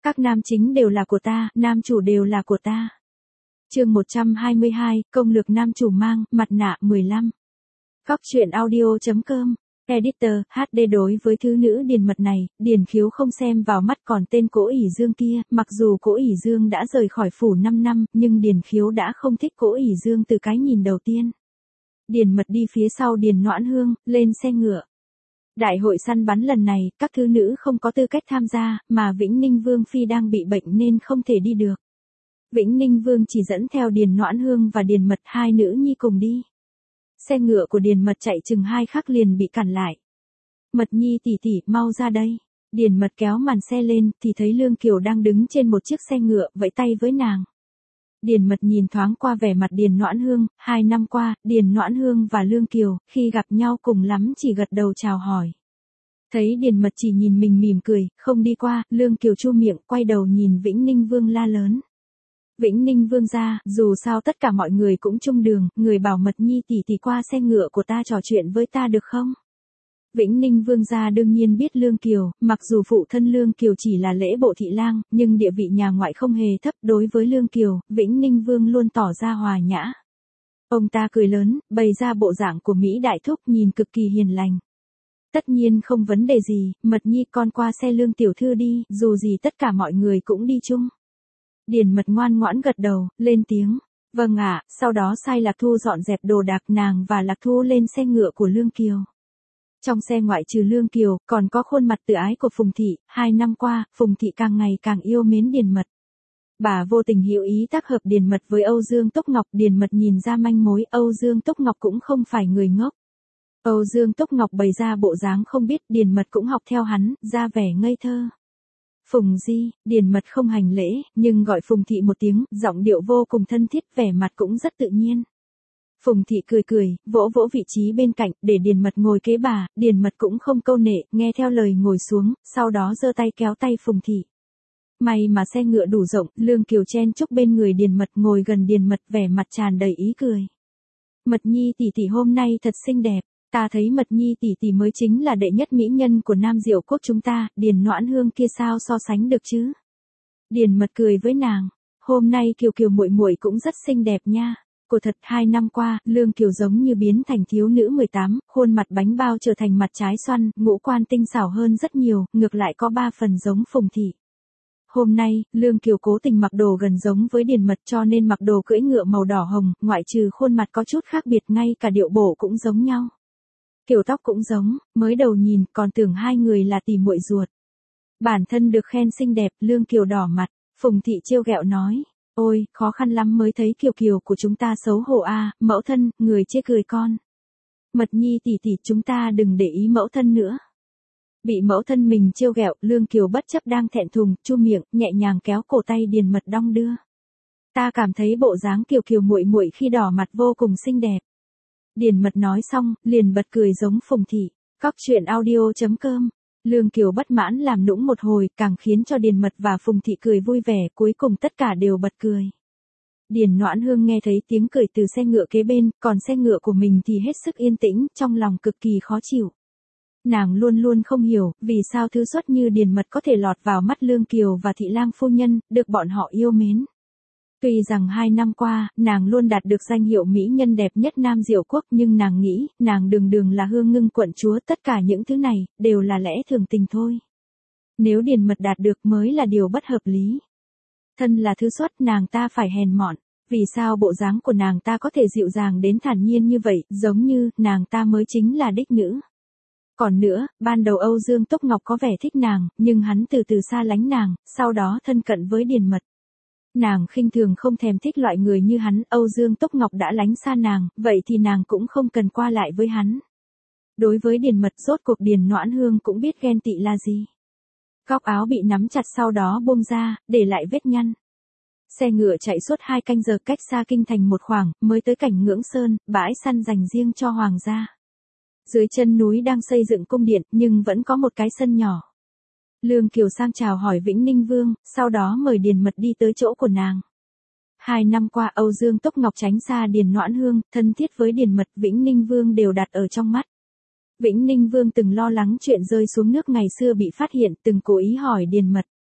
Các nam chính đều là của ta, nam chủ đều là của ta. Chương 122, công lược nam chủ mang, mặt nạ 15. Góc truyện audio.com. Editor, HD đối với thứ nữ Điền Mật này, Điền Khiếu không xem vào mắt, còn tên Cố ỷ Dương kia, mặc dù Cố ỷ Dương đã rời khỏi phủ 5 năm, nhưng Điền Khiếu đã không thích Cố ỷ Dương từ cái nhìn đầu tiên. Điền Mật đi phía sau Điền Noãn Hương, lên xe ngựa. Đại hội săn bắn lần này, các thứ nữ không có tư cách tham gia, mà Vĩnh Ninh Vương Phi đang bị bệnh nên không thể đi được. Vĩnh Ninh Vương chỉ dẫn theo Điền Noãn Hương và Điền Mật, hai nữ nhi cùng đi. Xe ngựa của Điền Mật chạy chừng 2 khắc liền bị cản lại. Mật nhi tỷ tỷ, mau ra đây. Điền Mật kéo màn xe lên, thì thấy Lương Kiều đang đứng trên một chiếc xe ngựa, vẫy tay với nàng. Điền Mật nhìn thoáng qua vẻ mặt Điền Noãn Hương, 2 năm qua, Điền Noãn Hương và Lương Kiều, khi gặp nhau cùng lắm chỉ gật đầu chào hỏi. Thấy Điền Mật chỉ nhìn mình mỉm cười, không đi qua, Lương Kiều chu miệng, quay đầu nhìn Vĩnh Ninh Vương la lớn. Vĩnh Ninh Vương gia, dù sao tất cả mọi người cũng chung đường, người bảo Mật nhi tỷ tỷ qua xe ngựa của ta trò chuyện với ta được không? Vĩnh Ninh Vương gia đương nhiên biết Lương Kiều, mặc dù phụ thân Lương Kiều chỉ là lễ bộ thị lang, nhưng địa vị nhà ngoại không hề thấp. Đối với Lương Kiều, Vĩnh Ninh Vương luôn tỏ ra hòa nhã. Ông ta cười lớn, bày ra bộ dạng của Mỹ đại thúc nhìn cực kỳ hiền lành. Tất nhiên không vấn đề gì, Mật nhi con qua xe Lương tiểu thư đi, dù gì tất cả mọi người cũng đi chung. Điền Mật ngoan ngoãn gật đầu, lên tiếng, vâng ạ, sau đó sai Lạc Thu dọn dẹp đồ đạc, nàng và Lạc Thu lên xe ngựa của Lương Kiều. Trong xe ngoại trừ Lương Kiều, còn có khuôn mặt tự ái của Phùng Thị, 2 năm qua, Phùng Thị càng ngày càng yêu mến Điền Mật. Bà vô tình hữu ý tác hợp Điền Mật với Âu Dương Túc Ngọc, Điền Mật nhìn ra manh mối, Âu Dương Túc Ngọc cũng không phải người ngốc. Âu Dương Túc Ngọc bày ra bộ dáng không biết, Điền Mật cũng học theo hắn, ra vẻ ngây thơ. Phùng Di, Điền Mật không hành lễ, nhưng gọi Phùng Thị một tiếng, giọng điệu vô cùng thân thiết, vẻ mặt cũng rất tự nhiên. Phùng Thị cười cười, vỗ vỗ vị trí bên cạnh, để Điền Mật ngồi kế bà, Điền Mật cũng không câu nệ, nghe theo lời ngồi xuống, sau đó giơ tay kéo tay Phùng Thị. May mà xe ngựa đủ rộng, Lương Kiều chen chúc bên người Điền Mật, ngồi gần Điền Mật, vẻ mặt tràn đầy ý cười. Mật nhi tỷ tỷ hôm nay thật xinh đẹp. Ta thấy Mật nhi tỷ tỷ mới chính là đệ nhất mỹ nhân của Nam Diệu Quốc chúng ta, Điền Noãn Hương kia sao so sánh được chứ? Điền Mật cười với nàng, hôm nay Kiều Kiều muội muội cũng rất xinh đẹp nha. Cô thật, 2 năm qua, Lương Kiều giống như biến thành thiếu nữ 18, khuôn mặt bánh bao trở thành mặt trái xoăn, ngũ quan tinh xảo hơn rất nhiều, ngược lại có 3 phần giống Phùng Thị. Hôm nay, Lương Kiều cố tình mặc đồ gần giống với Điền Mật cho nên mặc đồ cưỡi ngựa màu đỏ hồng, ngoại trừ khuôn mặt có chút khác biệt, ngay cả điệu bộ cũng giống nhau. Kiểu tóc cũng giống, mới đầu nhìn còn tưởng hai người là tỷ muội ruột. Bản thân được khen xinh đẹp, Lương Kiều đỏ mặt, Phùng Thị trêu ghẹo nói, ôi, khó khăn lắm mới thấy Kiều Kiều của chúng ta xấu hổ a, mẫu thân, người chê cười con. Mật nhi tỷ tỷ, chúng ta đừng để ý mẫu thân nữa. Bị mẫu thân mình trêu ghẹo, Lương Kiều bất chấp đang thẹn thùng, chu miệng, nhẹ nhàng kéo cổ tay Điền Mật đong đưa. Ta cảm thấy bộ dáng Kiều Kiều muội muội khi đỏ mặt vô cùng xinh đẹp. Điền Mật nói xong, liền bật cười giống Phùng Thị. Góc truyện audio.com. Lương Kiều bất mãn làm nũng một hồi, càng khiến cho Điền Mật và Phùng Thị cười vui vẻ, cuối cùng tất cả đều bật cười. Điền Noãn Hương nghe thấy tiếng cười từ xe ngựa kế bên, còn xe ngựa của mình thì hết sức yên tĩnh, trong lòng cực kỳ khó chịu. Nàng luôn luôn không hiểu, vì sao thứ xuất như Điền Mật có thể lọt vào mắt Lương Kiều và Thị lang phu nhân, được bọn họ yêu mến. Tuy rằng 2 năm qua, nàng luôn đạt được danh hiệu mỹ nhân đẹp nhất Nam Diệu Quốc, nhưng nàng nghĩ, nàng đường đường là Hương Ngưng quận chúa, tất cả những thứ này, đều là lẽ thường tình thôi. Nếu Điền Mật đạt được mới là điều bất hợp lý. Thân là thứ xuất, nàng ta phải hèn mọn. Vì sao bộ dáng của nàng ta có thể dịu dàng đến thản nhiên như vậy, giống như, nàng ta mới chính là đích nữ. Còn nữa, ban đầu Âu Dương Túc Ngọc có vẻ thích nàng, nhưng hắn từ từ xa lánh nàng, sau đó thân cận với Điền Mật. Nàng khinh thường không thèm thích loại người như hắn, Âu Dương Túc Ngọc đã lánh xa nàng, vậy thì nàng cũng không cần qua lại với hắn. Đối với Điền Mật, rốt cuộc Điền Noãn Hương cũng biết ghen tị là gì. Góc áo bị nắm chặt sau đó buông ra, để lại vết nhăn. Xe ngựa chạy suốt 2 canh giờ, cách xa kinh thành một khoảng, mới tới cảnh Ngưỡng Sơn, bãi săn dành riêng cho hoàng gia. Dưới chân núi đang xây dựng cung điện, nhưng vẫn có một cái sân nhỏ. Lương Kiều sang chào hỏi Vĩnh Ninh Vương, sau đó mời Điền Mật đi tới chỗ của nàng. 2 năm qua Âu Dương Túc Ngọc tránh xa Điền Noãn Hương, thân thiết với Điền Mật, Vĩnh Ninh Vương đều đặt ở trong mắt. Vĩnh Ninh Vương từng lo lắng chuyện rơi xuống nước ngày xưa bị phát hiện, từng cố ý hỏi Điền Mật.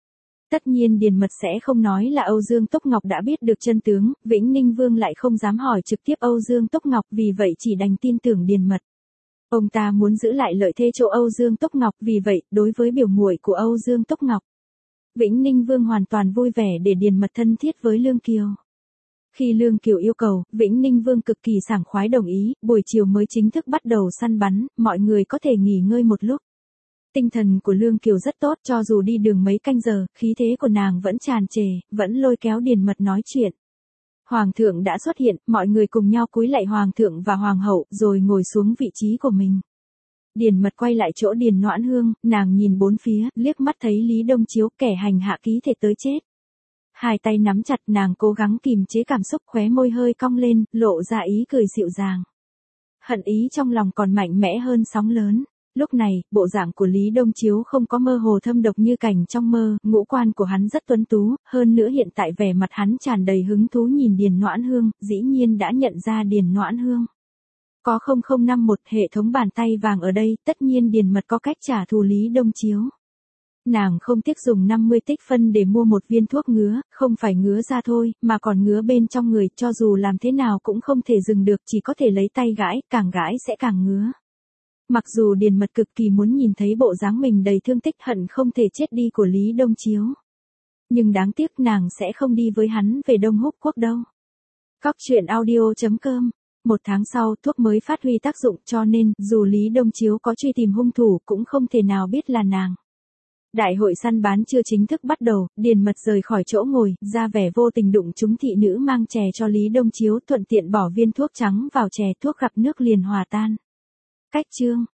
Tất nhiên Điền Mật sẽ không nói là Âu Dương Túc Ngọc đã biết được chân tướng, Vĩnh Ninh Vương lại không dám hỏi trực tiếp Âu Dương Túc Ngọc, vì vậy chỉ đành tin tưởng Điền Mật. Ông ta muốn giữ lại lợi thế chỗ Âu Dương Túc Ngọc, vì vậy, đối với biểu muội của Âu Dương Túc Ngọc, Vĩnh Ninh Vương hoàn toàn vui vẻ để Điền Mật thân thiết với Lương Kiều. Khi Lương Kiều yêu cầu, Vĩnh Ninh Vương cực kỳ sảng khoái đồng ý, buổi chiều mới chính thức bắt đầu săn bắn, mọi người có thể nghỉ ngơi một lúc. Tinh thần của Lương Kiều rất tốt, cho dù đi đường mấy canh giờ, khí thế của nàng vẫn tràn trề, vẫn lôi kéo Điền Mật nói chuyện. Hoàng thượng đã xuất hiện, mọi người cùng nhau cúi lạy Hoàng thượng và Hoàng hậu, rồi ngồi xuống vị trí của mình. Điền Mật quay lại chỗ Điền Noãn Hương, nàng nhìn bốn phía, liếc mắt thấy Lý Đông Chiếu, kẻ hành hạ ký thể tới chết. Hai tay nắm chặt, nàng cố gắng kìm chế cảm xúc, khóe môi hơi cong lên, lộ ra ý cười dịu dàng. Hận ý trong lòng còn mạnh mẽ hơn sóng lớn. Lúc này, bộ dạng của Lý Đông Chiếu không có mơ hồ thâm độc như cảnh trong mơ, ngũ quan của hắn rất tuấn tú, hơn nữa hiện tại vẻ mặt hắn tràn đầy hứng thú nhìn Điền Noãn Hương, dĩ nhiên đã nhận ra Điền Noãn Hương. Có 0051 hệ thống bàn tay vàng ở đây, tất nhiên Điền Mật có cách trả thù Lý Đông Chiếu. Nàng không tiếc dùng 50 tích phân để mua một viên thuốc ngứa, không phải ngứa ra thôi, mà còn ngứa bên trong người, cho dù làm thế nào cũng không thể dừng được, chỉ có thể lấy tay gãi, càng gãi sẽ càng ngứa. Mặc dù Điền Mật cực kỳ muốn nhìn thấy bộ dáng mình đầy thương tích hận không thể chết đi của Lý Đông Chiếu. Nhưng đáng tiếc nàng sẽ không đi với hắn về Đông Húc Quốc đâu. Cóc truyện audio.com. Một tháng sau, thuốc mới phát huy tác dụng, cho nên, dù Lý Đông Chiếu có truy tìm hung thủ cũng không thể nào biết là nàng. Đại hội săn bán chưa chính thức bắt đầu, Điền Mật rời khỏi chỗ ngồi, ra vẻ vô tình đụng trúng thị nữ mang chè cho Lý Đông Chiếu, thuận tiện bỏ viên thuốc trắng vào chè, thuốc gặp nước liền hòa tan. Cách chương